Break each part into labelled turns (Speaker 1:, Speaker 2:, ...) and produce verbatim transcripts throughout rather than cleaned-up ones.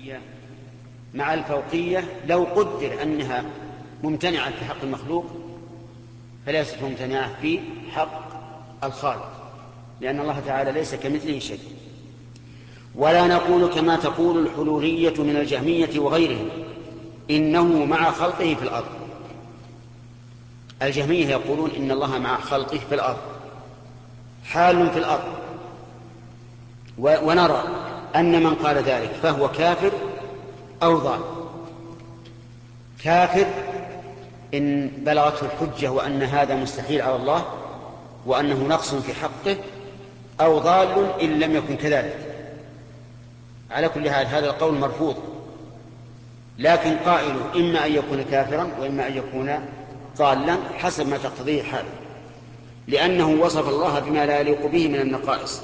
Speaker 1: المعية مع الفوقية لو قدر أنها ممتنعة في حق المخلوق فليست ممتنعة في حق الخالق، لأن الله تعالى ليس كمثله شيء. ولا نقول كما تقول الحلولية من الجهمية وغيرهم إنه مع خلقه في الأرض. الجهمية يقولون إن الله مع خلقه في الأرض، حال في الأرض، ونرى أن من قال ذلك فهو كافر أو ضال. كافر إن بلغته الحجة وأن هذا مستحيل على الله وأنه نقص في حقه، أو ضال إن لم يكن كذلك. على كل حال هذا القول مرفوض، لكن قائله إما أن يكون كافرا وإما أن يكون ضالا حسب ما تقتضيه حاله، لأنه وصف الله بما لا يليق به من النقائص.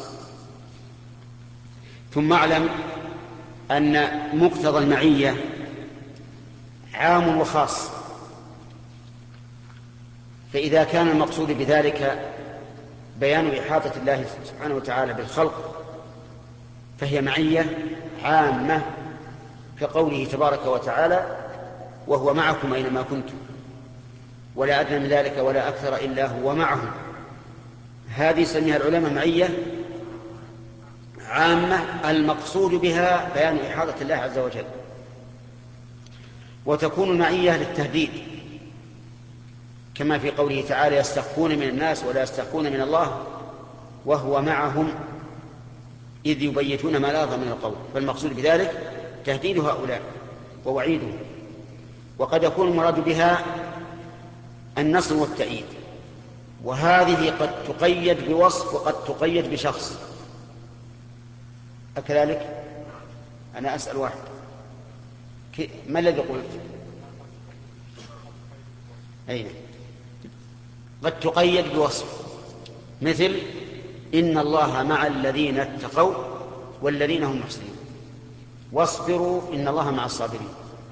Speaker 1: ثم اعلم أن مقتضى المعية عام وخاص، فإذا كان المقصود بذلك بيان إحاطة الله سبحانه وتعالى بالخلق فهي معية عامة، كقوله تبارك وتعالى وهو معكم أينما كنتم ولا أدنى من ذلك ولا أكثر إلا هو معهم. هذه سميها العلماء معية عامة المقصود بها بيان إحاطة الله عز وجل. وتكون المعية للتهديد كما في قوله تعالى يستخفون من الناس ولا يستخفون من الله وهو معهم إذ يبيتون ما لا يرضى من القول، فالمقصود بذلك تهديد هؤلاء ووعيدهم. وقد يكون المراد بها النصر والتأييد، وهذه قد تقيد بوصف وقد تقيد بشخص. أكذلك؟ أنا أسأل واحد، ما الذي قلت؟ أين؟ قد تقيد بوصف، مثل إن الله مع الذين اتقوا والذين هم محسنون، واصبروا إن الله مع الصابرين.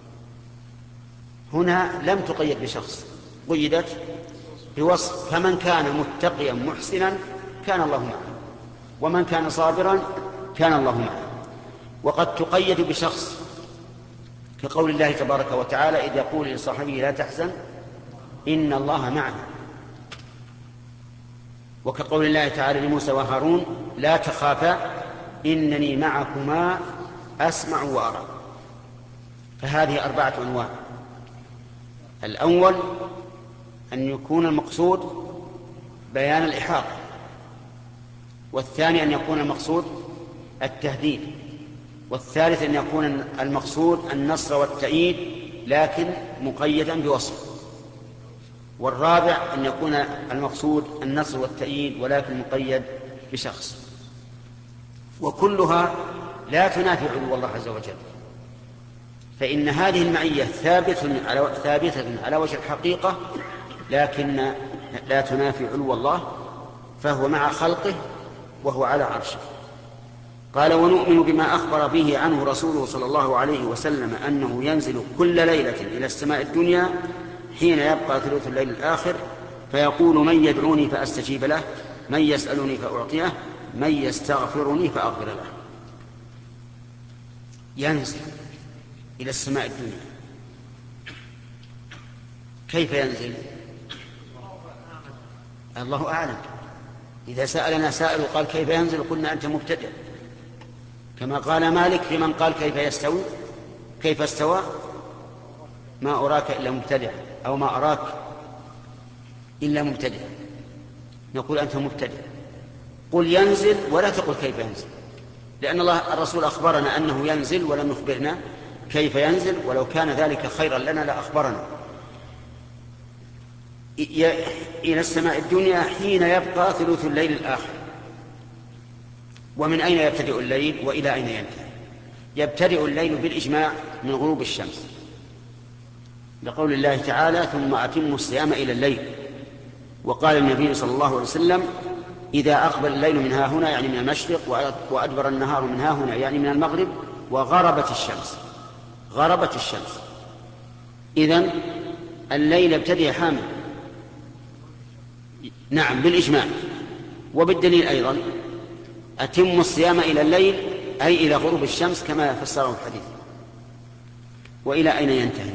Speaker 1: هنا لم تقيد بشخص، قيدت بوصف، فمن كان متقيا محسنا كان الله معه، ومن كان صابرا كان الله معه. وقد تقيد بشخص كقول الله تبارك وتعالى إذ يقول لصاحبه لا تحزن إن الله معنا، وكقول الله تعالى لموسى وهارون لا تخافا إنني معكما أسمع وأرى. فهذه أربعة أنواع. الأول أن يكون المقصود بيان الإحاطة، والثاني أن يكون المقصود التهديد، والثالث أن يكون المقصود النصر والتأييد لكن مقيدا بوصف، والرابع أن يكون المقصود النصر والتأييد ولكن مقيد بشخص. وكلها لا تنافي علو الله عز وجل، فإن هذه المعية ثابتة على, ثابتة على وجه الحقيقة، لكن لا تنافي علو الله، فهو مع خلقه وهو على عرشه. قال ونؤمن بما أخبر به عنه رسوله صلى الله عليه وسلم أنه ينزل كل ليلة إلى السماء الدنيا حين يبقى ثلث الليل الآخر فيقول من يدعوني فأستجيب له، من يسألني فأعطيه، من يستغفرني فأغفر له. ينزل إلى السماء الدنيا. كيف ينزل؟ الله أعلم. إذا سألنا سائل وقال كيف ينزل قلنا أنت مبتدئ، كما قال مالك لمن قال كيف يستوي كيف استوى ما أراك إلا مبتدئ، أو ما أراك إلا مبتدئ. نقول أنت مبتدئ. قل ينزل ولا تقل كيف ينزل، لأن الله الرسول أخبرنا أنه ينزل ولم يخبرنا كيف ينزل، ولو كان ذلك خيرا لنا لأخبرنا. إلى السماء الدنيا حين يبقى ثلث الليل الآخر. ومن أين يبتدئ الليل وإلى أين ينتهي؟ يبتدئ الليل بالإجماع من غروب الشمس، لقول الله تعالى ثم أتموا الصيام إلى الليل. وقال النبي صلى الله عليه وسلم إذا أقبل الليل من ها هنا يعني من المشرق، وأدبر النهار من ها هنا يعني من المغرب، وغربت الشمس. غربت الشمس إذن الليل يبتدئ حامل. نعم بالإجماع. وبالدليل أيضا أتموا الصيام إلى الليل أي إلى غروب الشمس كما فسره الحديث. وإلى أين ينتهي؟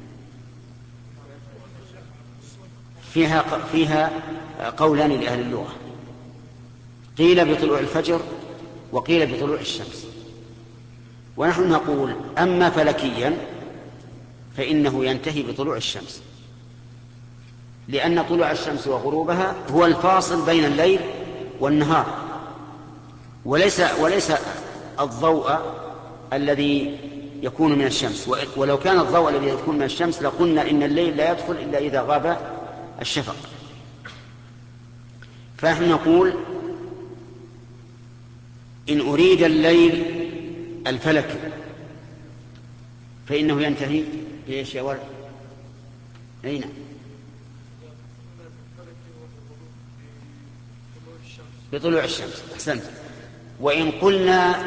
Speaker 1: فيها فيها قولان لأهل اللغة، قيل بطلوع الفجر وقيل بطلوع الشمس. ونحن نقول أما فلكيا فإنه ينتهي بطلوع الشمس، لأن طلوع الشمس وغروبها هو الفاصل بين الليل والنهار، وليس وليس الضوء الذي يكون من الشمس. ولو كان الضوء الذي يكون من الشمس لقلنا إن الليل لا يدخل إلا إذا غاب الشفق. فنحن نقول إن أريد الليل الفلكي فإنه ينتهي بإيش يا ولد؟ أين؟ بطلوع الشمس. أحسنت. وإن قلنا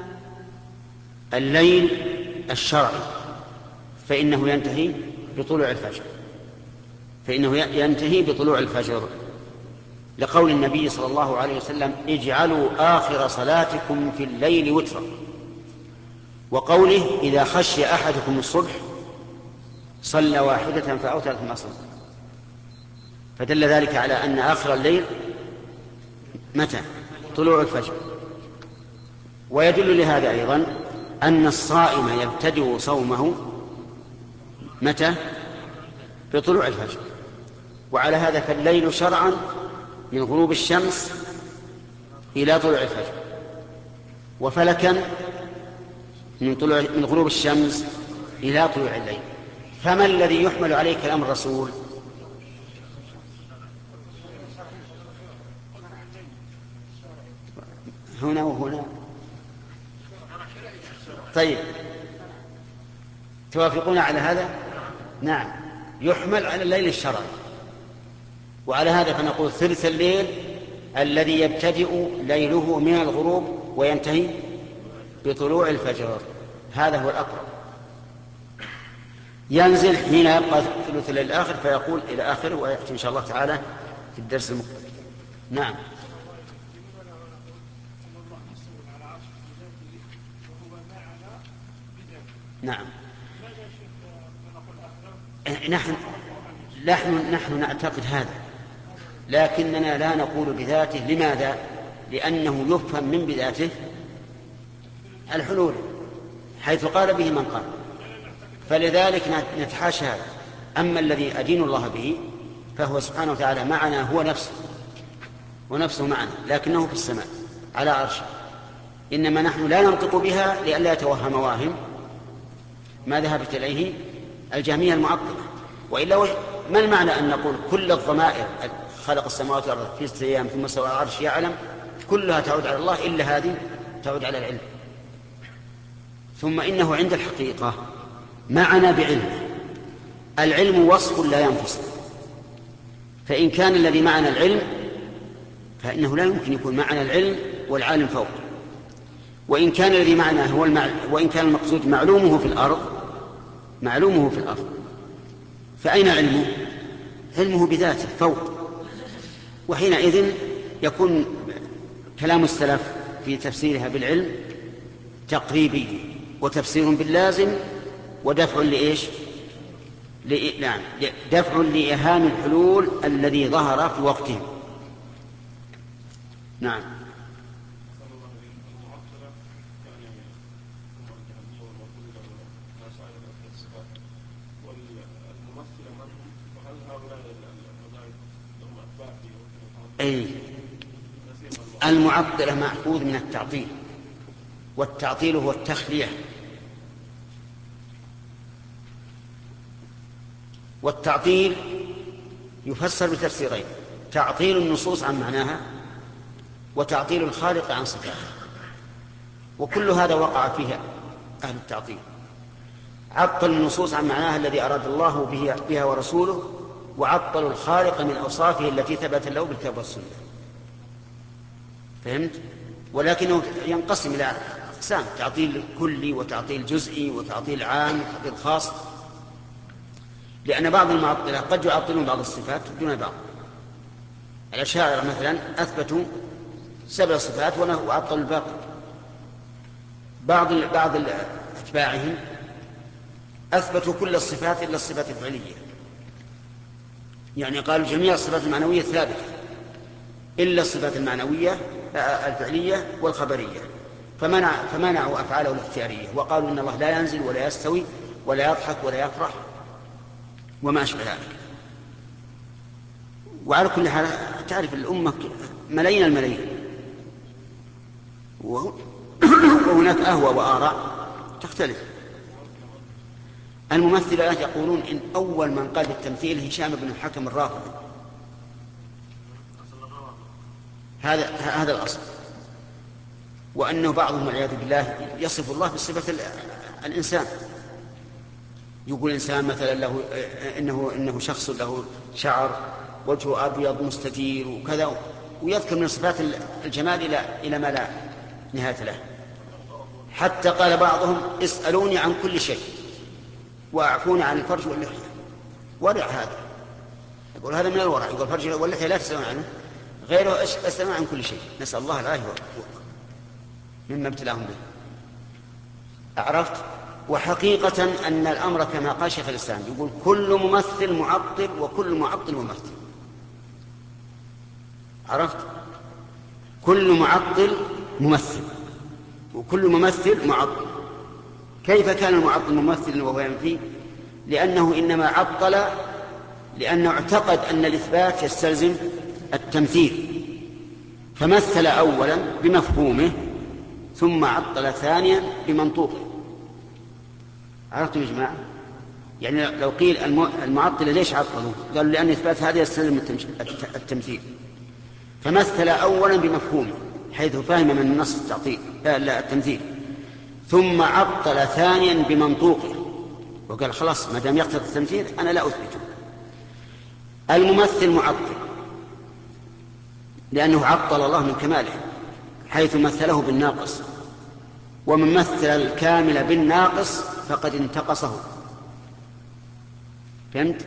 Speaker 1: الليل الشرعي فإنه ينتهي بطلوع الفجر، فإنه ينتهي بطلوع الفجر، لقول النبي صلى الله عليه وسلم: اجعلوا آخر صلاتكم في الليل وترا، وقوله: إذا خشي أحدكم الصبح صلى واحدة فأوتر ثم صلى. فدل ذلك على أن آخر الليل متى؟ طلوع الفجر. ويدل لهذا أيضا أن الصائم يبتدئ صومه متى؟ بطلوع الفجر. وعلى هذا فالليل شرعا من غروب الشمس إلى طلوع الفجر، وفلكا من, طلوع من غروب الشمس إلى طلوع الليل. فما الذي يحمل عليه كلام الرسول؟ هنا وهنا. طيب، توافقون على هذا؟ نعم، يحمل على الليل الشرعي. وعلى هذا فنقول ثلث الليل الذي يبتدئ ليله من الغروب وينتهي بطلوع الفجر، هذا هو الأقرب. ينزل حين يبقى ثلث الليل الآخر فيقول إلى آخره، ويأتي إن شاء الله تعالى في الدرس المقبل. نعم. نعم. نحن نحن نحن نعتقد هذا، لكننا لا نقول بذاته. لماذا؟ لأنه يفهم من بذاته الحلول، حيث قال به من قال، فلذلك نتحاشى هذا. أما الذي أدين الله به فهو سبحانه وتعالى معنا، هو نفسه ونفسه معنا، لكنه في السماء على عرشه. إنما نحن لا ننطق بها لئلا يتوهم واهم ما ذهبت إليه الجهمية المعطلة. وإلا ما المعنى أن نقول كل الضمائر خلق السماوات والأرض في ستة أيام ثم استوى على العرش يعلم كلها تعود على الله إلا هذه تعود على العلم؟ ثم إنه عند الحقيقة معنا بعلمه. العلم وصف لا ينفصل، فإن كان الذي معنا العلم فإنه لا يمكن يكون معنا العلم والعالم فوق. وإن كان الذي معنا هو المع... وإن كان المقصود معلومه في الأرض معلومه في الأرض فأين علمه؟ علمه بذاته فوق. وحينئذ يكون كلام السلف في تفسيرها بالعلم تقريبي، وتفسير باللازم، ودفع لإيش؟ لإ... نعم، دفع لإهام الحلول الذي ظهر في وقتهم. نعم. أي المعطلة مأخوذ من التعطيل، والتعطيل هو التخلية. والتعطيل يفسر بتفسيرين: تعطيل النصوص عن معناها، وتعطيل الخالق عن صفاته. وكل هذا وقع فيه أهل التعطيل. عطل النصوص عن معناها الذي أراد الله بها ورسوله، وعطل الخالق من أوصافه التي ثبت له بالكتاب والسنة. فهمت؟ ولكنه ينقسم إلى أقسام: تعطيل كلي، وتعطيل جزئي، وتعطيل عام، وتعطيل خاص. لأن بعض المعطلة قد يعطلون بعض الصفات دون بعض. الأشاعرة مثلا أثبتوا سبع صفات وعطلوا الباقي. بعض بعض أتباعهم أثبتوا كل الصفات إلا الصفات الفعلية، يعني قالوا جميع الصفات المعنوية ثابتة إلا الصفات المعنوية الفعلية والخبرية، فمنع فمنعوا أفعاله الاختيارية، وقالوا إن الله لا ينزل ولا يستوي ولا يضحك ولا يفرح وما أشبه ذلك. وعلى كل حال تعرف الأمة ملايين الملايين، وهناك أهوى وآراء تختلف. الممثلات يقولون إن أول من قال بالتمثيل هشام بن الحكم الرافضي، هذا هذا الأصل، وأنه بعضهم والعياذ بالله يصف الله بصفة الإنسان، يقول إنسان مثلا له إنه إنه شخص له شعر، وجهه أبيض مستدير وكذا، ويذكر من صفات الجمال إلى إلى ما لا نهاية له. حتى قال بعضهم اسألوني عن كل شيء وأعفوني عن الفرج واللحية. ورع هذا، يقول هذا من الورع، يقول الفرج واللحية لا تسألون عنه، غيره اسألون عن كل شيء، نسأل الله العافية مما ابتلاهم به. عرفت؟ وحقيقة أن الأمر كما قال شيخ الإسلام، يقول كل ممثل معطل وكل معطل ممثل. عرفت؟ كل معطل ممثل وكل ممثل معطل. كيف كان المعطل ممثل وهو ينفي؟ لأنه إنما عطل لأنه اعتقد أن الإثبات يستلزم التمثيل، فمثل أولا بمفهومه ثم عطل ثانيا بمنطوقه. عرفتم يا جماعة؟ يعني لو قيل المعطل ليش عطلوا؟ قالوا لأن إثبات هذا يستلزم التمثيل، فمثل أولا بمفهومه حيث فهم من النص التعطيل لا التمثيل، ثم عطل ثانيا بمنطوقه وقال خلاص ما دام يقتضي التمثيل أنا لا أثبته. الممثل معطل لأنه عطل الله من كماله حيث مثله بالناقص، ومن مثل الكامل بالناقص فقد انتقصه. فهمت؟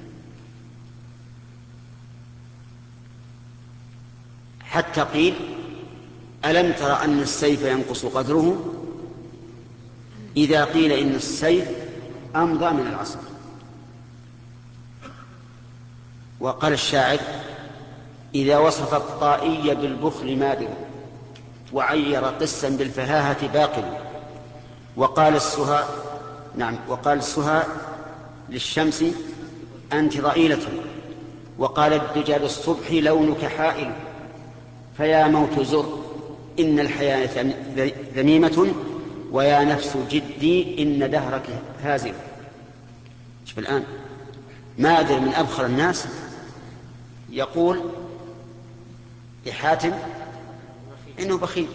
Speaker 1: حتى قيل ألم تر أن السيف ينقص قدره إذا قيل إن السيف أمضى من العصا. وقال الشاعر إذا وصف الطائي بالبخل مادر وعير قسا بالفهاهة باقل. وقال السهى نعم وقال السهى للشمس أنت ضئيلة، وقال الدجى للصبح لونك حائل. فيا موت زر إن الحياة ذميمة ويا نفس جدي إن دهرك هازل. شوف الآن مادر من أبخر الناس يقول لحاتم إنه بخيل.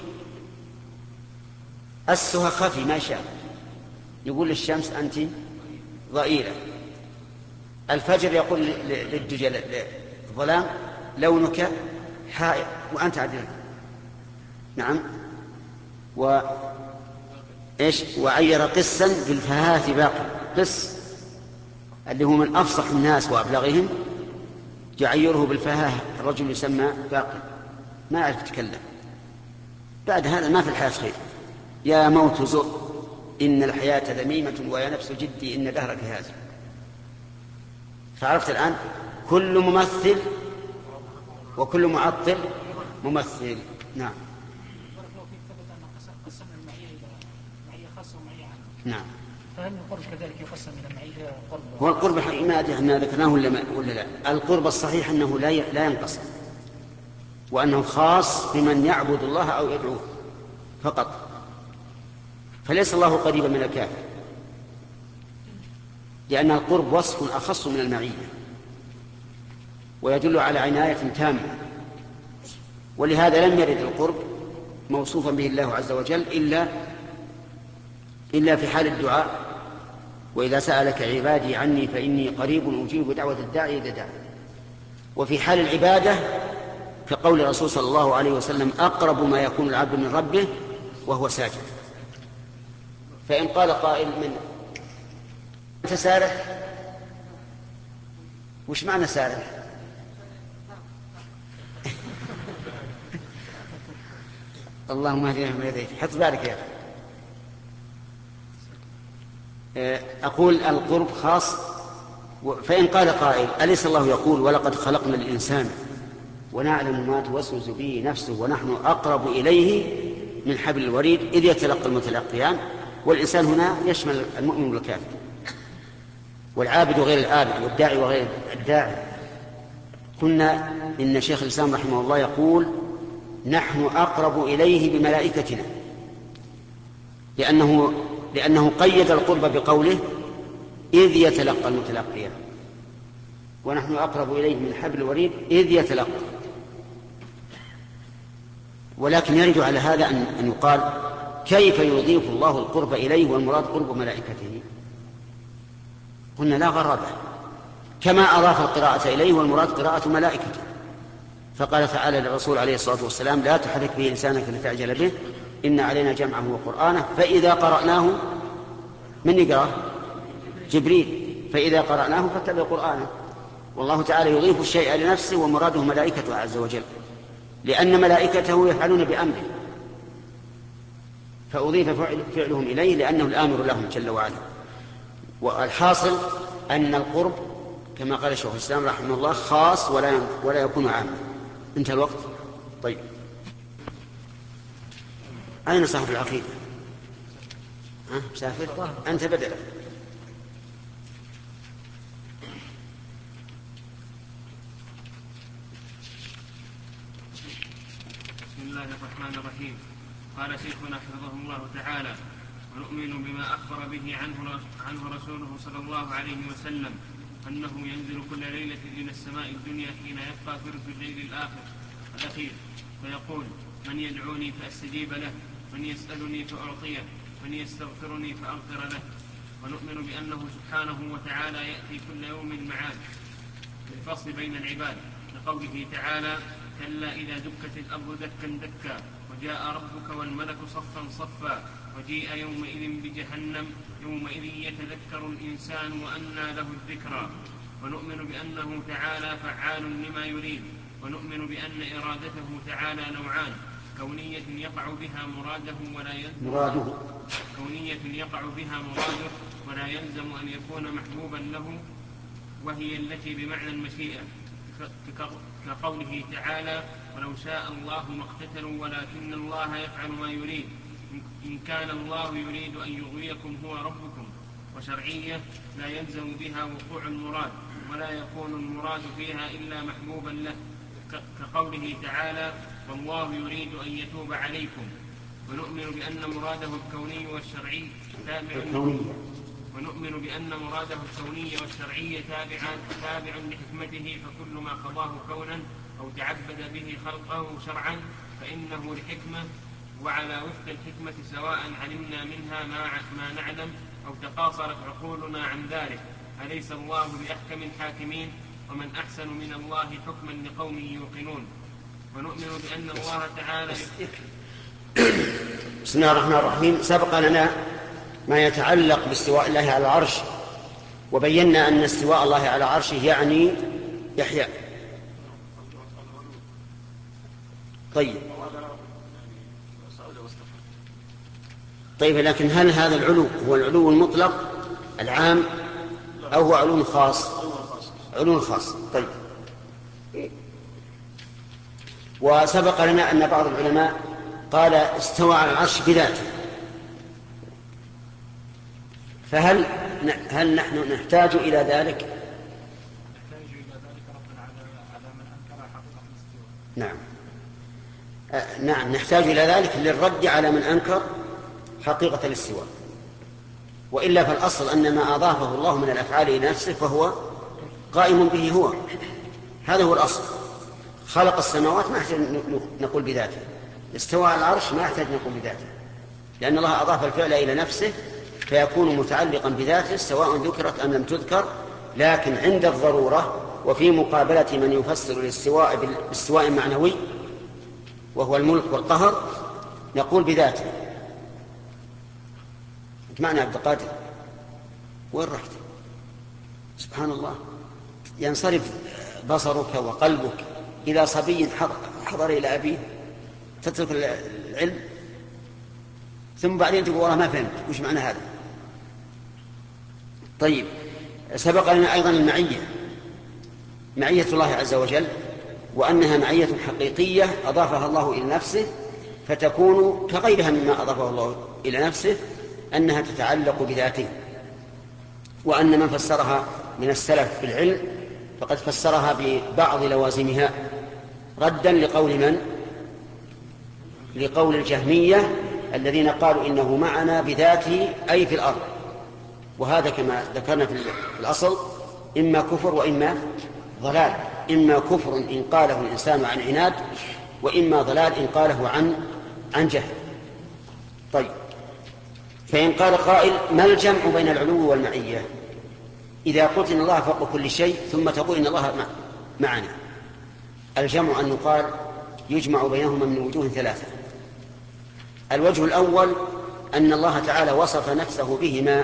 Speaker 1: السهى خفي ما شاء، يقول للشمس أنت ضئيلة. الفجر يقول للدجى الظلام لونك حائر وأنت عدل. نعم. و إيش وعير قسا بالفهاة باقي. قس اللي هو من أفصح الناس وأبلغهم يعيره بالفهاة، الرجل يسمى باقي ما يعرف يتكلم. بعد هذا ما في الحياة خير. يا موت زر إن الحياة ذميمة ويا نفس جدي إن دهرك هازل. فعرفت الآن كل ممثل وكل معطل ممثل. نعم. نعم.
Speaker 2: فهل القرب كذلك يقسم من المعية قرب؟
Speaker 1: هو القرب ما أدري أننا ذكرناه ولا, ولا لا. القرب الصحيح أنه لا لا ينقسم، وأنه خاص بمن يعبد الله أو يدعوه فقط، فليس الله قريبا من الكافر، لأن القرب وصف أخص من المعية ويدل على عناية تامة، ولهذا لم يرد القرب موصوفا به الله عز وجل إلا إلا في حال الدعاء. وإذا سألك عبادي عني فإني قريب أجيب دعوة الداعي إذا دعا. وفي حال العبادة كقول الرسول صلى الله عليه وسلم أقرب ما يكون العبد من ربه وهو ساجد. فإن قال قائل من أنت سارح، وش معنى سارح؟ اللهم اهدنا فيمن هديت. حط بالك يا أخي. أقول القرب خاص. فإن قال قائل أليس الله يقول ولقد خلقنا الإنسان ونعلم ما توسوس به نفسه ونحن أقرب إليه من حبل الوريد إذ يتلقى المتلقيان. والإنسان هنا يشمل المؤمن والكافر والعابد وغير العابد والداعي وغير الداعي. قلنا إن شيخ الإسلام رحمه الله يقول نحن أقرب إليه بملائكتنا، لأنه, لأنه قيد القرب بقوله إذ يتلقى المتلقيان، ونحن أقرب إليه من حبل الوريد إذ يتلقى. ولكن يرد على هذا أن يقال كيف يضيف الله القرب إليه والمراد قرب ملائكته؟ قلنا لا غرابة، كما أضاف القراءة إليه والمراد قراءة ملائكته. فقال تعالى للرسول عليه الصلاة والسلام لا تحرك به لسانك لتعجل به إن علينا جمعه وقرآنه فإذا قرأناه من يقرأ؟ جبريل. فإذا قرأناه فاتبع قرآنه. والله تعالى يضيف الشيء لنفسه ومراده ملائكته عز وجل، لأن ملائكته يفعلون بأمره، فأضيف فعلهم إليه لأنه الآمر لهم جل وعلا. والحاصل أن القرب كما قال شيخ الإسلام رحمه الله خاص ولا ولا يكون عاما. انتهى الوقت. طيب أين صاحب العقيدة؟ ها مسافر؟ أنت بدل.
Speaker 3: بسم الله الرحمن الرحيم. قال شيخنا حفظه الله تعالى ونؤمن بما أخبر به عنه, عنه رسوله صلى الله عليه وسلم أنه ينزل كل ليلة إلى السماء الدنيا حين يبقى ثلث الليل الآخر الأخير فيقول من يدعوني فأستجيب له من يسألني فأعطيه من يستغفرني فأغفر له. ونؤمن بأنه سبحانه وتعالى يأتي كل يوم المعاد للفصل بين العباد لقوله تعالى كلا إذا دكت الأرض دكا دكا وجاء ربك والملك صفا صفا وجيء يومئذ بجهنم يومئذ يتذكر الإنسان وأنى له الذكرى. ونؤمن بأنه تعالى فعال لما يريد. ونؤمن بأن إرادته تعالى نوعان كونية يقع بها مراده ولا يلزم
Speaker 1: مراده
Speaker 3: كونية يقع بها مراده ولا يلزم أن يكون محبوبا له وهي التي بمعنى المشيئة كقوله تعالى ولو شاء الله ما اقتتلوا ولكن الله يفعل ما يريد إن كان الله يريد أن يغويكم هو ربكم. وشرعية لا يلزم بها وقوع المراد ولا يكون المراد فيها إلا محبوبا له كقوله تعالى والله يريد أن يتوب عليكم. ونؤمن بأن مراده الكوني والشرعي تابع ونؤمن بأن مراده الكوني والشرعي تابع تابع لحكمته فكل ما قضاه كونا أو تعبد به خلقه شرعا فإنه لحكمة وعلى وفق الحكمة سواء علمنا منها ما نعلم أو تقاصرت عقولنا عن ذلك. أليس الله بأحكم الحاكمين ومن أحسن من الله حكما لقوم يوقنون. ونؤمن بأن الله تعالى
Speaker 1: بسم الله الرحمن الرحيم. سبق لنا ما يتعلق باستواء الله على العرش وبينا أن استواء الله على عرشه يعني يحيى. طيب طيب لكن هل هذا العلو هو العلو المطلق العام أو هو علو خاص؟ علو خاص. طيب وسبق لنا أن بعض العلماء قال استوى على العرش بذاته، فهل هل نحن نحتاج إلى ذلك؟
Speaker 2: نحتاج إلى ذلك ربنا على من أنكر حقيقة الاستواء.
Speaker 1: نعم آه نعم نحتاج إلى ذلك للرد على من أنكر حقيقة الاستواء. وإلا فالأصل أن ما أضافه الله من الأفعال إلى نفسه فهو قائم به هو، هذا هو الأصل. خلق السماوات ما يحتاج نقول بذاته، استوى على العرش ما يحتاج نقول بذاته، لأن الله أضاف الفعل إلى نفسه فيكون متعلقا بذاته سواء ذكرت أم لم تذكر. لكن عند الضرورة وفي مقابلة من يفسر الاستواء بالاستواء معنوي وهو الملك والقهر نقول بذاته. أنت معنا عبد القادر؟ وين رحت؟ سبحان الله، ينصرف بصرك وقلبك إلى صبي حضر إلى أبيه تترك العلم ثم بعدين تقول والله ما فهمت وش معنى هذا. طيب، سبق لنا أيضا المعية، معية الله عز وجل، وأنها معية حقيقية أضافها الله إلى نفسه، فتكون كغيرها مما أضافه الله إلى نفسه، أنها تتعلق بذاته. وأن من فسرها من السلف في العلم فقد فسرها ببعض لوازمها، ردا لقول من؟ لقول الجهمية الذين قالوا إنه معنا بذاته أي في الأرض. وهذا كما ذكرنا في الأصل إما كفر وإما ضلال، إما كفر إن قاله الإنسان عن عناد، وإما ضلال إن قاله عن عن جهل. طيب، فإن قال قائل ما الجمع بين العلو والمعية؟ إذا قلت إن الله فوق كل شيء ثم تقول إن الله معنا، الجمع أن يقال يجمع بينهما من وجوه ثلاثة. الوجه الأول أن الله تعالى وصف نفسه بهما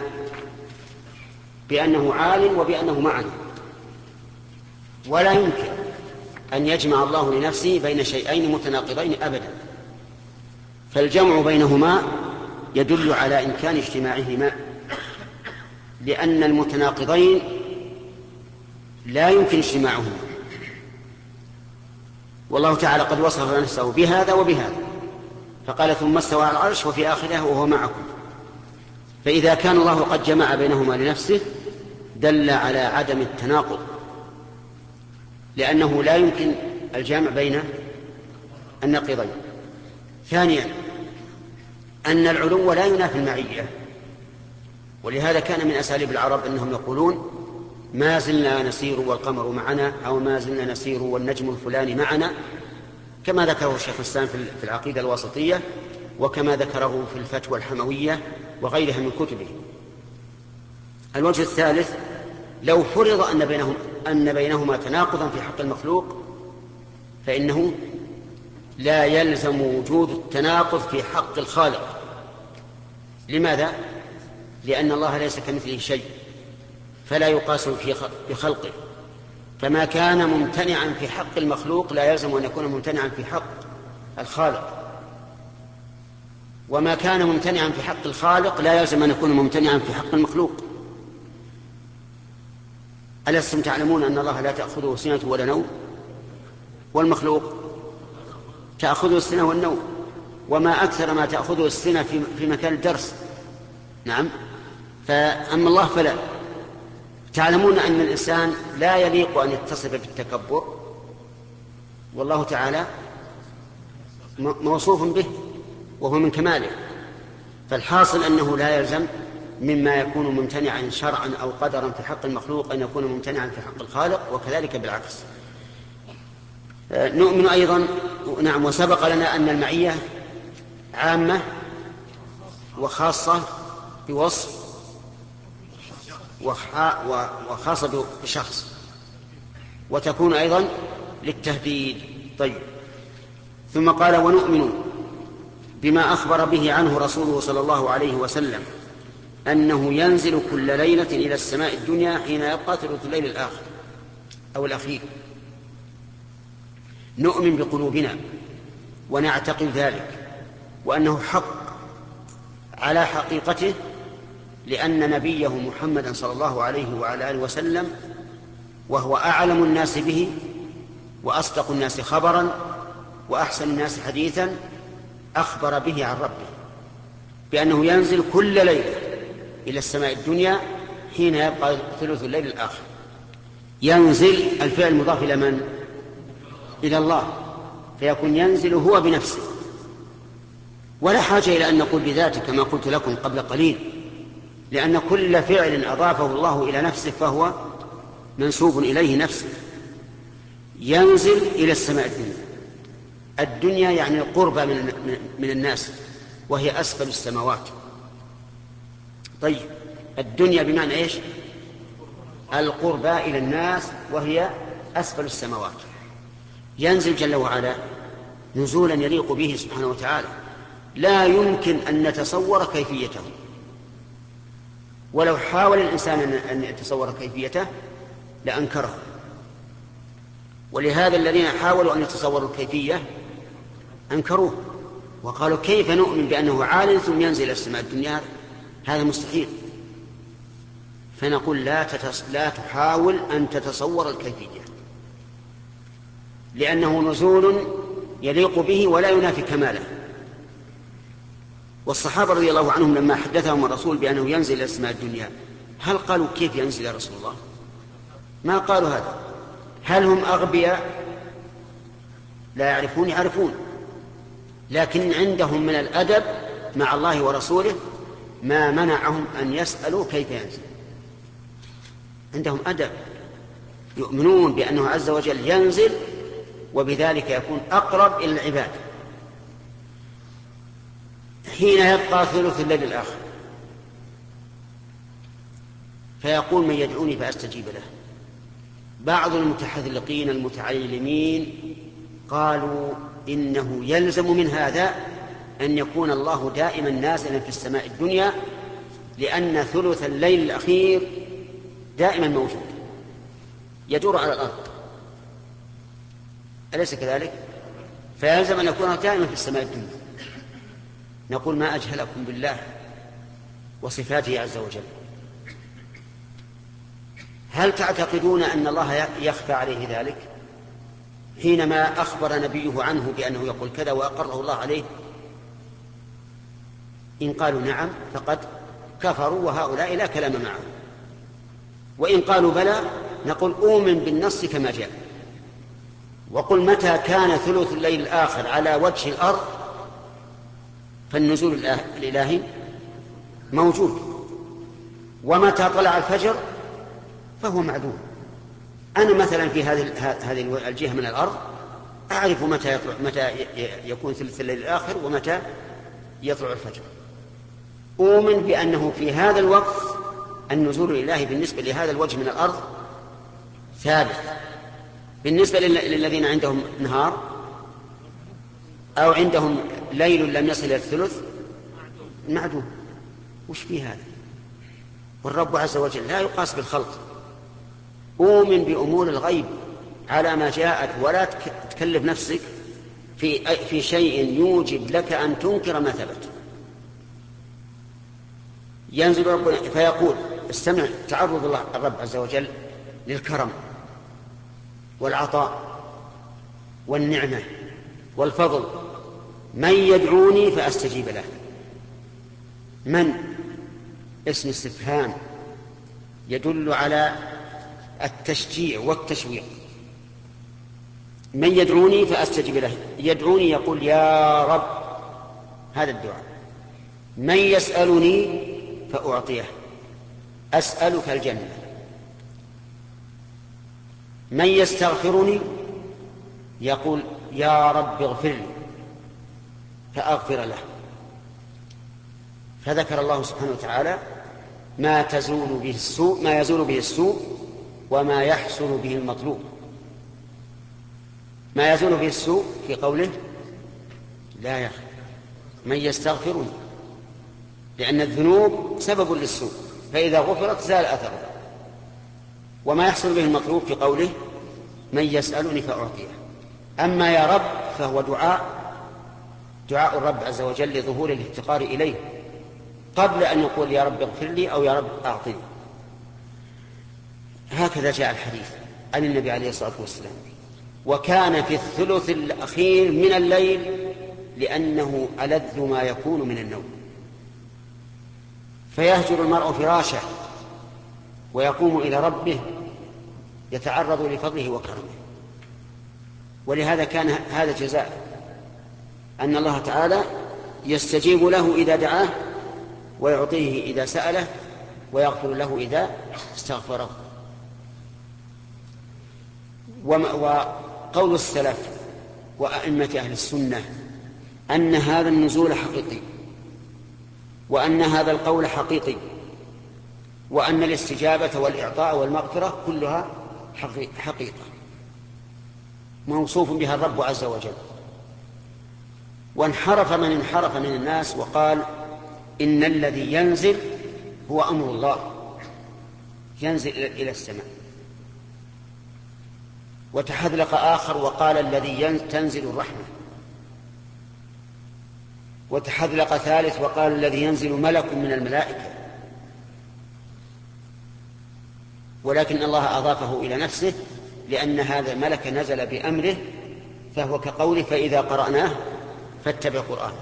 Speaker 1: بأنه عال وبأنه معنا، ولا يمكن أن يجمع الله لنفسه بين شيئين متناقضين أبدا، فالجمع بينهما يدل على إمكان اجتماعهما، لأن المتناقضين لا يمكن اجتماعهما، والله تعالى قد وصف نفسه بهذا وبهذا، فقال ثم استوى على العرش وفي آخره وهو معكم. فإذا كان الله قد جمع بينهما لنفسه دل على عدم التناقض، لأنه لا يمكن الجمع بين النقيضين. ثانيا أن العلو لا ينافي المعية، ولهذا كان من أساليب العرب أنهم يقولون ما زلنا نسير والقمر معنا، أو ما زلنا نسير والنجم الفلاني معنا، كما ذكره الشيخ الإسلام في العقيدة الواسطية، وكما ذكره في الفتوى الحموية وغيرها من كتبه. الوجه الثالث لو فرض أن بينهم أن بينهما تناقضا في حق المخلوق فإنه لا يلزم وجود التناقض في حق الخالق. لماذا؟ لأن الله ليس كمثله شيء، فلا يقاس في خلقه، فما كان ممتنعا في حق المخلوق لا يلزم أن يكون ممتنعا في حق الخالق، وما كان ممتنعا في حق الخالق لا يلزم أن يكون ممتنعا في حق المخلوق. ألستم تعلمون أن الله لا تأخذه سنة ولا نوم، والمخلوق تأخذه السنة والنوم، وما أكثر ما تأخذه السنة في مكان الدرس. نعم، فأما الله فلا. تعلمون أن الإنسان لا يليق أن يتصف بالتكبر، والله تعالى موصوف به وهو من كماله، فالحاصل أنه لا يلزم مما يكون ممتنعا شرعا أو قدرا في حق المخلوق أن يكون ممتنعا في حق الخالق، وكذلك بالعكس. نؤمن أيضا نعم وسبق لنا أن المعية عامة وخاصة بوصف وخاصة بشخص، وتكون أيضا للتهديد. طيب، ثم قال ونؤمن بما أخبر به عنه رسوله صلى الله عليه وسلم أنه ينزل كل ليلة إلى السماء الدنيا حين يبقى ثلث الليل الآخر أو الأخير. نؤمن بقلوبنا ونعتقد ذلك، وأنه حق على حقيقته، لأن نبيه محمدا صلى الله عليه وعلى آله وسلم وهو أعلم الناس به وأصدق الناس خبرا وأحسن الناس حديثا أخبر به عن ربه بأنه ينزل كل ليلة إلى السماء الدنيا حين يبقى ثلث الليل الآخر. ينزل الفعل مضاف إلى من؟ إلى الله، فيكون ينزل هو بنفسه، ولا حاجة إلى أن نقول بذاته كما قلت لكم قبل قليل، لأن كل فعل أضافه الله إلى نفسه فهو منسوب إليه نفسه. ينزل إلى السماء الدنيا، الدنيا يعني القربة من الناس، وهي أسفل السماوات. طيب، الدنيا بمعنى إيش؟ القربة إلى الناس، وهي أسفل السماوات. ينزل جل وعلا نزولا يليق به سبحانه وتعالى، لا يمكن أن نتصور كيفيته، ولو حاول الإنسان أن يتصور كيفيته لأنكره. ولهذا الذين حاولوا أن يتصوروا الكيفية أنكروه وقالوا كيف نؤمن بأنه عال ثم ينزل إلى السماء الدنيا؟ هذا مستحيل. فنقول لا, تتص... لا تحاول أن تتصور الكيفية، لأنه نزول يليق به ولا ينافي كماله. والصحابة رضي الله عنهم لما حدثهم الرسول بأنه ينزل إلى السماء الدنيا هل قالوا كيف ينزل يا رسول الله؟ ما قالوا هذا. هل هم أغبياء؟ لا يعرفون؟ يعرفون، لكن عندهم من الأدب مع الله ورسوله ما منعهم أن يسألوا كيف ينزل. عندهم أدب، يؤمنون بأنه عز وجل ينزل وبذلك يكون أقرب إلى العباد. حين يبقى ثلث الليل الآخر فيقول من يدعوني فأستجيب له. بعض المتحذلقين المتعلمين قالوا إنه يلزم من هذا أن يكون الله دائما نازلا في السماء الدنيا، لأن ثلث الليل الأخير دائما موجود يدور على الأرض، أليس كذلك؟ فيلزم أن يكون دائما في السماء الدنيا. نقول ما أجهلكم بالله وصفاته عز وجل. هل تعتقدون أن الله يخفى عليه ذلك حينما أخبر نبيه عنه بأنه يقول كذا وأقره الله عليه؟ إن قالوا نعم فقد كفروا وهؤلاء لا كلام معه، وإن قالوا بلى نقول أؤمن بالنص كما جاء، وقل متى كان ثلث الليل الآخر على وجه الأرض فالنزول الإلهي موجود، ومتى طلع الفجر فهو معدوم. أنا مثلا في هذه هذه الجهة من الأرض أعرف متى يطلع متى يكون ثلث الليل الآخر ومتى يطلع الفجر. أؤمن بأنه في هذا الوقت النزول الإلهي بالنسبة لهذا الوجه من الأرض ثابت. بالنسبة للذين عندهم نهار أو عندهم ليل لم يصل إلى الثلث معدوم. وش في هذا؟ والرب عز وجل لا يقاس بالخلق. أؤمن بأمور الغيب على ما جاءت، ولا تكلف نفسك في في شيء يوجب لك أن تنكر ما ثبت. ينزل ربنا فيقول استمع، تعرض الله الرب عز وجل للكرم والعطاء والنعمة والفضل. من يدعوني فأستجيب له. من اسم استفهام يدل على التشجيع والتشويق. من يدعوني فأستجيب له، يدعوني يقول يا رب، هذا الدعاء. من يسألني فأعطيه، أسألك الجنة. من يستغفرني يقول يا رب اغفر لي فأغفر له. فذكر الله سبحانه وتعالى ما تزول به السوء ما يزول به السوء وما يحصل به المطلوب. ما يزول به السوء في قوله لا يخف من يستغفرني، لأن الذنوب سبب للسوء، فإذا غفرت زال أثره. وما يحصل به المطلوب في قوله من يسألني فأعطيه. أما يا رب فهو دعاء دعاء الرب عز وجل لظهور الافتقار إليه قبل أن يقول يا رب اغفر لي أو يا رب أعطني. هكذا جاء الحديث عن النبي عليه الصلاة والسلام. وكان في الثلث الأخير من الليل لأنه ألذ ما يكون من النوم، فيهجر المرء فراشه ويقوم إلى ربه يتعرض لفضله وكرمه. ولهذا كان هذا جزاء، أن الله تعالى يستجيب له إذا دعاه، ويعطيه إذا سأله، ويغفر له إذا استغفره. وقول السلف وأئمة أهل السنة أن هذا النزول حقيقي، وأن هذا القول حقيقي، وأن الاستجابة والإعطاء والمغفرة كلها حقيقة موصوف بها الرب عز وجل. وانحرف من انحرف من الناس وقال إن الذي ينزل هو أمر الله، ينزل إلى السماء. وتحذلق آخر وقال الذي تنزل الرحمة. وتحذلق ثالث وقال الذي ينزل ملك من الملائكة. ولكن الله أضافه إلى نفسه لأن هذا الملك نزل بأمره، فهو كقوله فإذا قرأناه فاتبع قرآنه.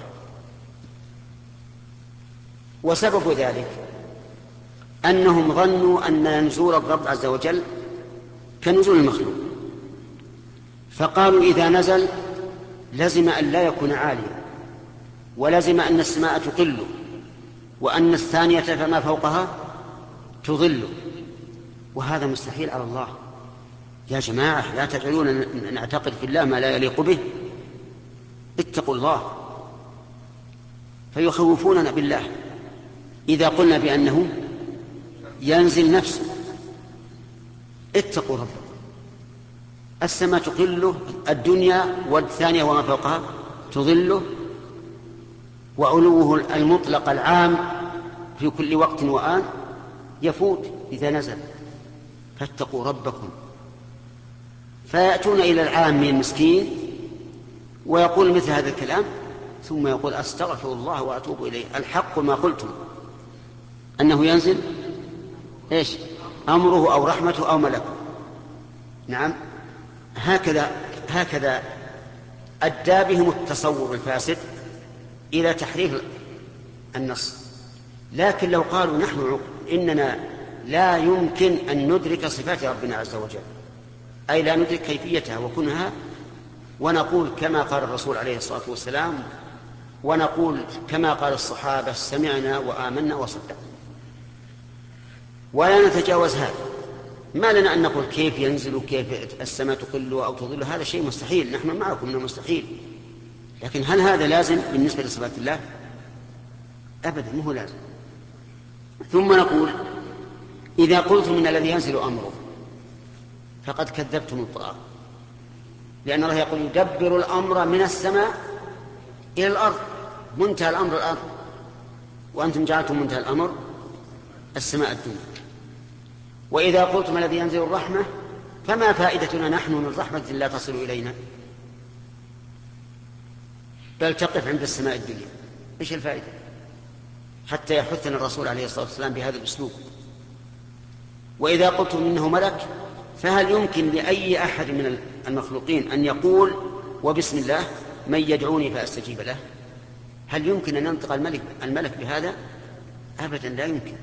Speaker 1: وسبب ذلك أنهم ظنوا أن نزول الرب عز وجل كنزول المخلوق، فقالوا إذا نزل لزم أن لا يكون عاليا، ولزم أن السماء تقل، وأن الثانية فما فوقها تظل، وهذا مستحيل على الله. يا جماعة لا تجعلون نعتقد في الله ما لا يليق به، اتقوا الله. فيخوفوننا بالله إذا قلنا بأنه ينزل نفسه. اتقوا ربكم، السماء تقله، الدنيا والثانية وما فوقها تظله، وعلوه المطلق العام في كل وقت وآن يفوت إذا نزل. فاتقوا ربكم. فيأتون إلى العام المسكين ويقول مثل هذا الكلام، ثم يقول أستغفر الله وأتوب إليه. الحق ما قلتم أنه ينزل إيش؟ أمره أو رحمته أو ملكه. نعم، هكذا هكذا أدى بهم التصور الفاسد إلى تحريف النص. لكن لو قالوا نحن إننا لا يمكن أن ندرك صفات ربنا عز وجل، أي لا ندرك كيفيتها وكنها، ونقول كما قال الرسول عليه الصلاة والسلام، ونقول كما قال الصحابة سمعنا وآمنا وصدقنا، ولا نتجاوز هذا. ما لنا أن نقول كيف ينزل وكيف السماء تقل أو تظل، هذا شيء مستحيل، نحن معكم أنه مستحيل. لكن هل هذا لازم بالنسبة لصفات الله؟ أبدا، مو لازم. ثم نقول إذا قلتم من الذي ينزل أمره فقد كذبتم القرآن، لأن الله يقول يدبر الأمر من السماء إلى الأرض، منتهى الأمر الأرض، وأنتم جعلتم منتهى الأمر السماء الدنيا. وإذا قلتم الذي ينزل الرحمة فما فائدتنا نحن من رحمة لا تصل إلينا، بل تقف عند السماء الدنيا. إيش الفائدة؟ حتى يحثنا الرسول عليه الصلاة والسلام بهذا الأسلوب. وإذا قلتم إنه ملك فهل يمكن لأي أحد من المخلوقين أن يقول وبسم الله من يدعوني فأستجيب له؟ هل يمكن أن ينطق الملك, الملك بهذا؟ أبدا لا يمكن.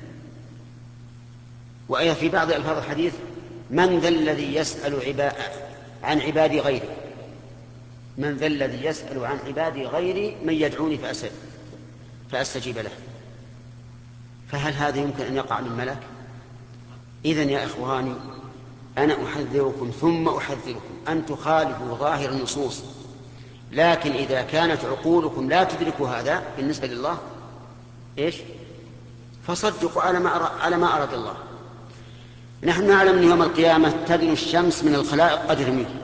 Speaker 1: وأيضا في بعض ألفاظ الحديث من ذا الذي يسأل عبا... عن عبادي غيري، من ذا الذي يسأل عن عبادي غيري من يدعوني فأستجيب, فأستجيب له. فهل هذا يمكن أن يقع من ملك؟ إذن يا إخواني أنا أحذركم ثم أحذركم أن تخالفوا ظاهر النصوص، لكن إذا كانت عقولكم لا تدرك هذا بالنسبة لله إيش؟ فصدقوا على ما على ما أراد الله. نحن نعلم أن يوم القيامة تدنو الشمس من الخلائق قدر منه،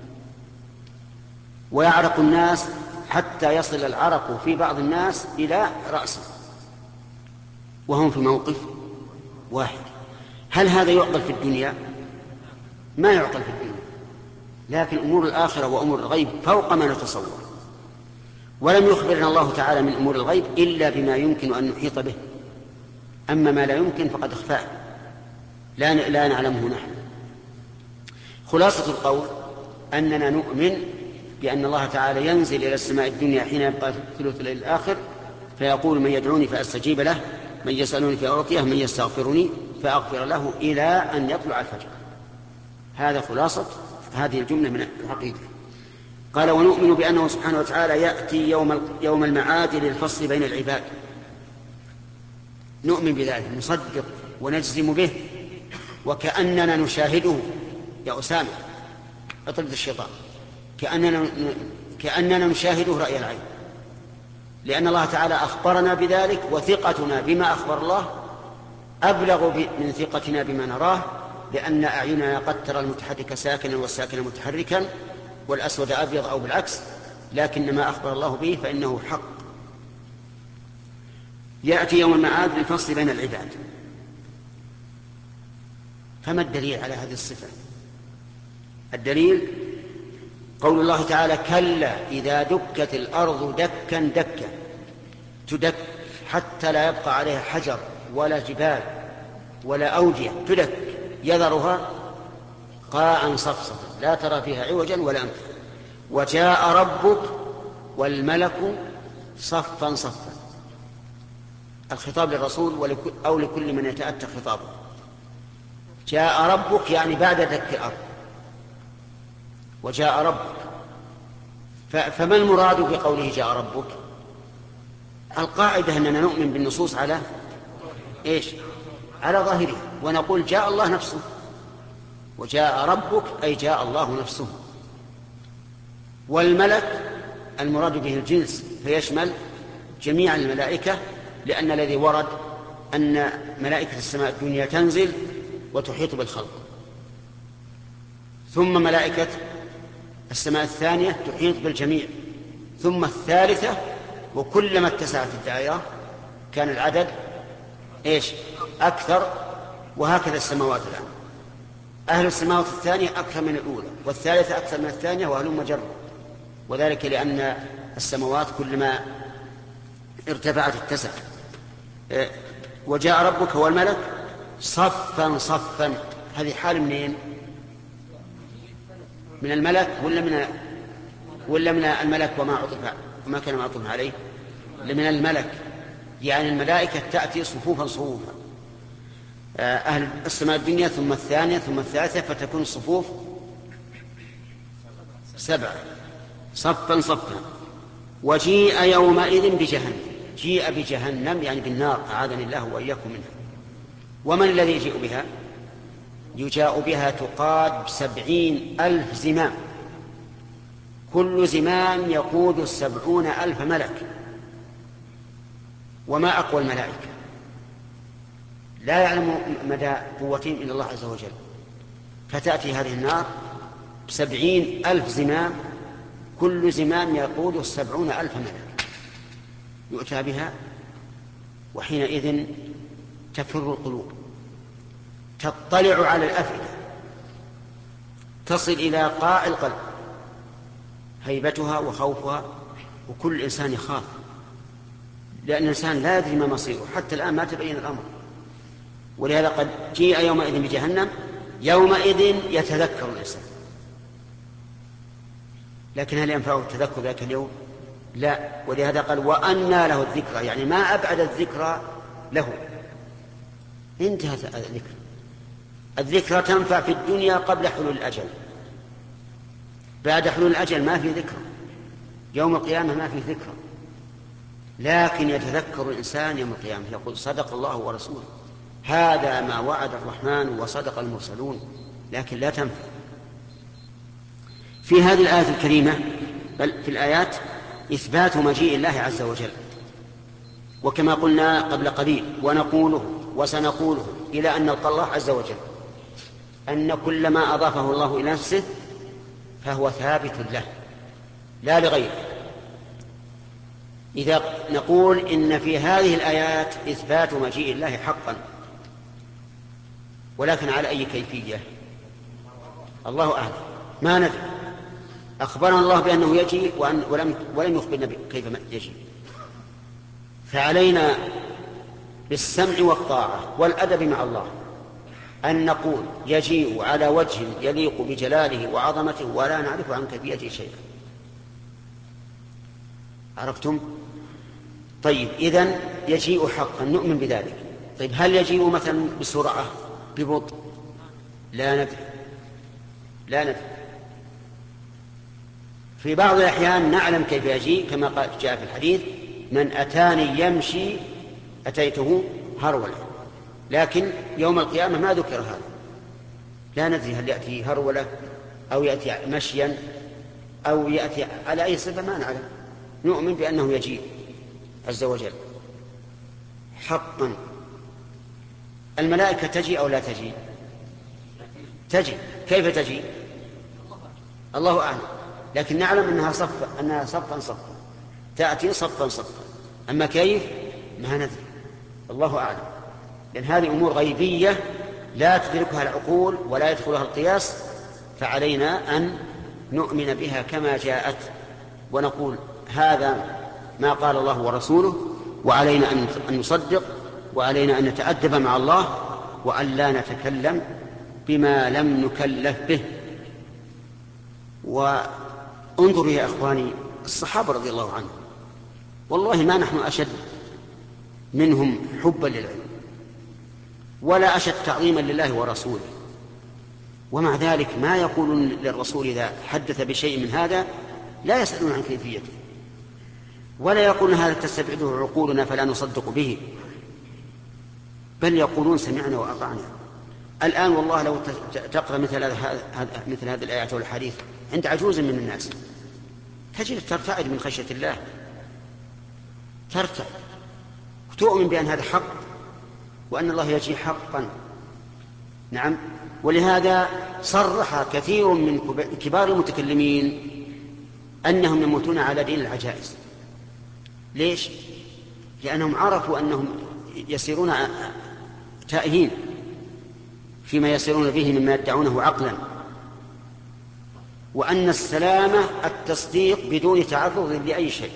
Speaker 1: ويعرق الناس حتى يصل العرق في بعض الناس إلى رأسه وهم في موقف واحد. هل هذا يعقل في الدنيا؟ ما يعقل في الدنيا. لكن أمور الآخرة وأمور الغيب فوق ما نتصور، ولم يخبرنا الله تعالى من أمور الغيب إلا بما يمكن أن نحيط به، أما ما لا يمكن فقد اخفاه لا لا نعلمه نحن. خلاصة القول أننا نؤمن بأن الله تعالى ينزل إلى السماء الدنيا حين يبقى ثلث الليل الآخر فيقول من يدعوني فأستجيب له، من يسألوني فأعطيه، من يستغفرني فأغفر له، إلى أن يطلع الفجر. هذا خلاصة هذه الجملة من العقيدة. قال ونؤمن بأنه سبحانه وتعالى يأتي يوم يوم المعاد للفصل بين العباد. نؤمن بذلك، نصدق ونجزم به، وكأننا نشاهده. يا أسامة اطرد الشيطان. كأننا كأننا نشاهده رأي العين، لأن الله تعالى أخبرنا بذلك، وثقتنا بما أخبر الله أبلغ من ثقتنا بما نراه، لأن أعيننا قد ترى المتحرك ساكنا والساكن متحركا والأسود أبيض أو بالعكس، لكن ما أخبر الله به فإنه حق. يأتي يوم المعاد للفصل بين العباد. فما الدليل على هذه الصفة؟ الدليل قول الله تعالى كلا إذا دكت الأرض دكا دكا، تدك حتى لا يبقى عليها حجر ولا جبال ولا أودية، تدك يذرها قاعا صفصفا لا ترى فيها عوجا ولا أمتا. وجاء ربك والملك صفا صفا. الخطاب للرسول أو لكل من يتأتى خطابه. جاء ربك يعني بعد دك الأرض، وجاء ربك. فما المراد بقوله جاء ربك؟ القاعدة أننا نؤمن بالنصوص على إيش؟ على ظاهره، ونقول جاء الله نفسه. وجاء ربك أي جاء الله نفسه. والملك المراد به الجنس فيشمل جميع الملائكة، لأن الذي ورد أن ملائكة السماء الدنيا تنزل وتحيط بالخلق، ثم ملائكة السماء الثانية تحيط بالجميع، ثم الثالثة، وكلما اتسعت الدائرة كان العدد إيش؟ أكثر. وهكذا السماوات الآن، أهل السماوات الثانية أكثر من الأولى، والثالثة أكثر من الثانية، وهلم جرا. وذلك لأن السماوات كلما ارتفعت اتسعت. وجاء ربك والملك صفا صفا. هذه حال منين؟ من الملك ولا من ولا من الملك وما عطف وما كان معطوف عليه؟ من الملك، يعني الملائكة تأتي صفوفا صفوفا، أهل السماء الدنيا ثم الثانية ثم الثالثة، فتكون الصفوف سبعة صفا صفا. وجيء يومئذ بجهنم. جيء بجهنم يعني بالنار، أعاذني الله وإياكم منها. ومن الذي يجيء بها؟ يجاء بها تقاد سبعين ألف زمام، كل زمام يقود السبعون ألف ملك. وما أقوى الملائكة، لا يعلم مدى قوتهم إلا الله عز وجل. فتأتي هذه النار بسبعين ألف زمام، كل زمام يقود السبعون ألف ملك. يؤتى بها، وحينئذ تفر القلوب، تطلع على الأفئدة، تصل إلى قاع القلب هيبتها وخوفها، وكل إنسان يخاف، لأن الإنسان لا يدري ما مصيره، حتى الآن ما تبين الأمر. ولهذا قد جيء يومئذ بجهنم، يومئذ يتذكر الإنسان. لكن هل ينفعه التذكر ذاك اليوم؟ لا. ولهذا قال وأنى له الذكرى، يعني ما أبعد الذكرى له، انتهت الذكرى. الذكرى تنفع في الدنيا قبل حلول الأجل، بعد حلول الأجل ما في ذكرى، يوم القيامة ما في ذكرى. لكن يتذكر الإنسان يوم القيامة، يقول صدق الله ورسوله، هذا ما وعد الرحمن وصدق المرسلون. لكن لا تنفع. في هذه الآية الكريمة، بل في الآيات، إثبات مجيء الله عز وجل. وكما قلنا قبل قليل ونقوله وسنقوله إلى أن نلقى الله عز وجل، أن كل ما أضافه الله إلى نفسه فهو ثابت له لا لغيره. إذا نقول إن في هذه الآيات إثبات مجيء الله حقا، ولكن على أي كيفية؟ الله أعلم، ما ندري. أخبرنا الله بأنه يجي ولم ولم يخبرنا كيف يجي. فعلينا بالسمع والطاعة والأدب مع الله أن نقول يجيء على وجه يليق بجلاله وعظمته، ولا نعرف عن كيفيته شيئا. عرفتم؟ طيب، إذن يجيء حقا، نؤمن بذلك. طيب، هل يجيء مثلا بسرعة ببطء؟ لا ندري، لا ندري. في بعض الأحيان نعلم كيف يجيء، كما قال جاء في الحديث من أتاني يمشي أتيته هرولة. لكن يوم القيامة ما ذكر هذا، لا ندري هل يأتي هرولة أو يأتي مشيا أو يأتي على أي صفة، ما نعلم. نؤمن بأنه يجيء عز وجل حقا. الملائكة تجي أو لا تجي؟ تجي. كيف تجي؟ الله أعلم، لكن نعلم أنها صفا أنها صفا صفا تأتي صفا صفا. أما كيف ما ندري، الله أعلم، لأن هذه أمور غيبية لا تدركها العقول ولا يدخلها القياس. فعلينا أن نؤمن بها كما جاءت، ونقول هذا ما قال الله ورسوله، وعلينا أن نصدق، وعلينا أن نتأدب مع الله، وأن لا نتكلم بما لم نكلف به. وانظروا يا أخواني الصحابة رضي الله عنهم، والله ما نحن أشد منهم حبا للعلم ولا أشد تعظيما لله ورسوله، ومع ذلك ما يقولون للرسول إذا حدث بشيء من هذا لا يسألون عن كيفيته، ولا يقولون هذا تستبعده عقولنا فلا نصدق به، بل يقولون سمعنا وأطعنا. الآن والله لو تقرأ مثل هذا مثل هذه الآيات والحديث عند عجوز من الناس تجد ترتعد من خشية الله، ترتعد وتؤمن بأن هذا حق وأن الله يجي حقا. نعم، ولهذا صرح كثير من كبار المتكلمين أنهم يموتون على دين العجائز. ليش؟ لأنهم عرفوا أنهم يسيرون تائهين فيما يسيرون به مما يدعونه عقلا، وأن السلامة التصديق بدون تعرض لأي شيء.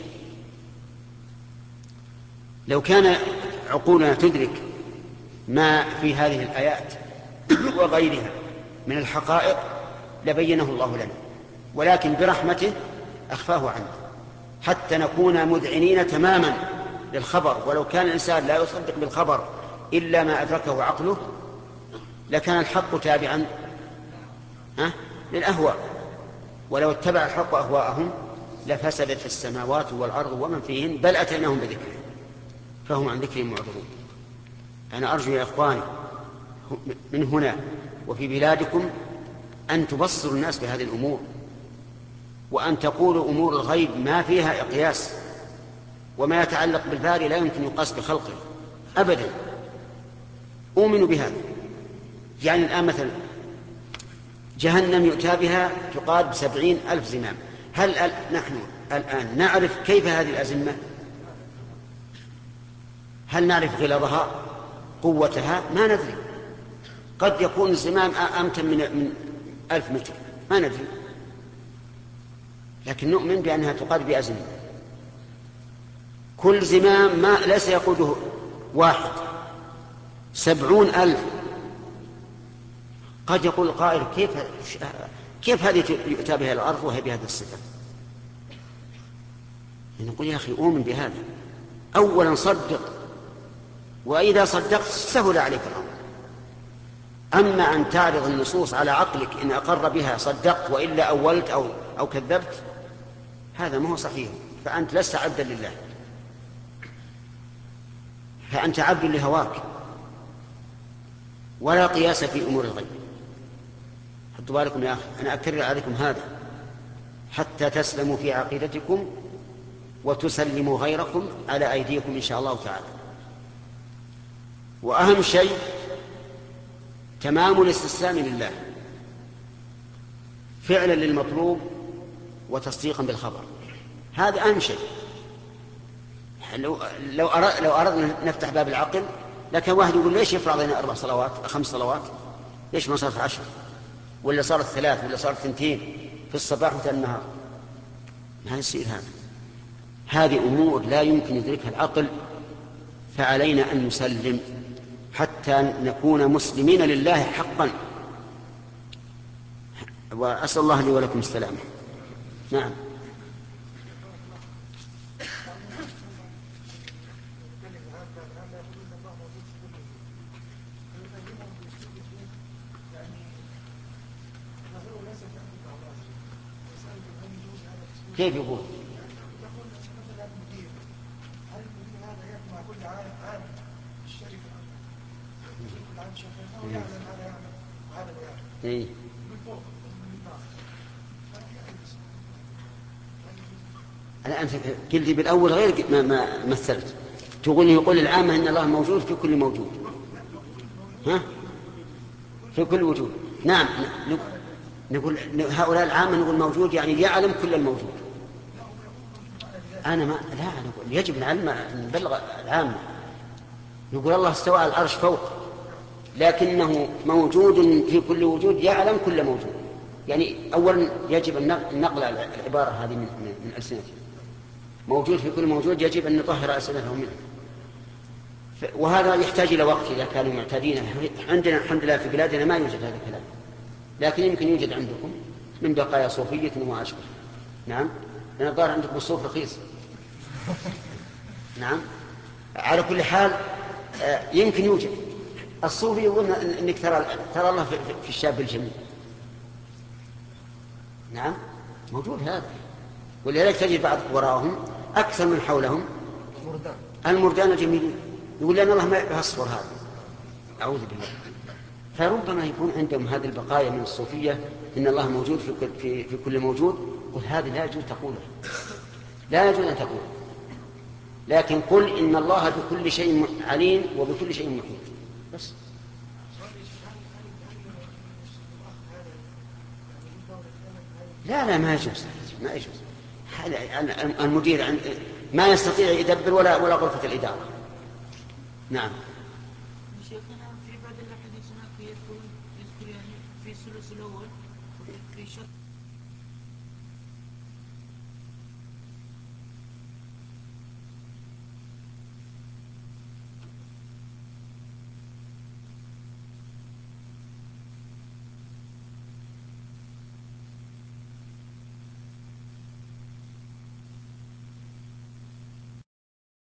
Speaker 1: لو كان عقولنا تدرك ما في هذه الآيات وغيرها من الحقائق لبينه الله لنا، ولكن برحمته أخفاه عنه حتى نكون مذعنين تماما للخبر. ولو كان الإنسان لا يصدق بالخبر إلا ما أدركه عقله لكان الحق تابعا ها للأهواء، ولو اتبع الحق أهواءهم لفسدت السماوات والأرض ومن فيهن بل أتيناهم بذكره فهم عن ذكرهم معرضون. أنا أرجو يا إخواني من هنا وفي بلادكم أن تبصروا الناس بهذه الأمور، وأن تقولوا أمور الغيب ما فيها إقياس، وما يتعلق بالباري لا يمكن يقاس بخلقه أبدا. أؤمن بهذا. يعني الآن مثلا جهنم يؤتى بها تقاد بسبعين ألف زمام، هل نحن الآن نعرف كيف هذه الأزمة؟ هل نعرف غلظها قوتها؟ ما ندري. قد يكون الزمام أمتن من, من ألف متر ما ندري، لكن نؤمن بأنها تقاد بأزمة. كل زمام ما ليس يقوده واحد، سبعون ألف. قد يقول القائل كيف كيف هذه يؤتى بها الأرض وهي بهذه الصفة؟ نقول يا أخي أؤمن بهذا أولا، صدق، وإذا صدقت سهل عليك الأمر. أما أن تعرض النصوص على عقلك إن أقر بها صدقت وإلا أولت أو, أو كذبت، هذا ما هو صحيح، فأنت لست عبدا لله، فأنت عبد لهواك، ولا قياس في أمور الغيب. حطوا بالكم يا أخي، أنا أكرر عليكم هذا حتى تسلموا في عقيدتكم وتسلموا غيركم على أيديكم إن شاء الله تعالى. وأهم شيء تمام الاستسلام لله فعلا للمطلوب وتصديقا بالخبر، هذا أهم شيء. لو, لو, أرد لو أردنا نفتح باب العقل لكن واحد يقول ليش يفرض علينا أربع صلوات خمس صلوات، ليش ما صارت عشر ولا صارت ثلاث ولا صارت ثنتين في الصباح وفي النهار؟ ما يصير هذا. هذه أمور لا يمكن يدركها العقل، فعلينا أن نسلم حتى نكون مسلمين لله حقا. وأسأل الله لي ولكم السلامة. نعم. كيف يقول؟ إيه؟ أنا أنت قلت بالأول غير ما, ما مثلت، تقول يقول العامة إن الله موجود في كل موجود، ها؟ في كل وجود. نعم، نقول هؤلاء العامة نقول موجود يعني يعلم كل الموجود. أنا ما لا نقول يجب العلم نبلغ العامة. نقول الله استوى على العرش فوق، لكنه موجود في كل وجود يعلم كل موجود. يعني أولا يجب أن نقل العبارة هذه من, من ألسنتهم. موجود في كل موجود يجب أن نطهر ألسنتهم منه. وهذا يحتاج إلى وقت إذا كانوا معتادين. عندنا الحمد لله في بلادنا ما يوجد هذا الكلام، لكن يمكن يوجد عندكم من بقايا صوفية وما أشبه. نعم، لأن الظاهر عندكم الصوف رخيص. نعم، على كل حال يمكن يوجد الصوفي يقول انك ترى ترى الله في الشاب الجميل. نعم، موجود هذا. ولذلك تجد بعض وراءهم اكثر من حولهم المردان الجميلين، يقول لان الله ما يصفر هذا، اعوذ بالله. فربما يكون عندهم هذه البقايا من الصوفيه، ان الله موجود في كل, في, في كل موجود. قل هذه لا يجوز تقوله، لا يجوز ان تقول، لكن قل ان الله بكل شيء عليم وبكل شيء محيط بس. لا لا ما يجوز، ما يجوز. المدير ما يستطيع يدبر ولا ولا غرفة الإدارة. نعم.
Speaker 4: شيخنا في بعض الأحاديث هناك يذكر يذكر يعني في الثلث الأول وفي شرط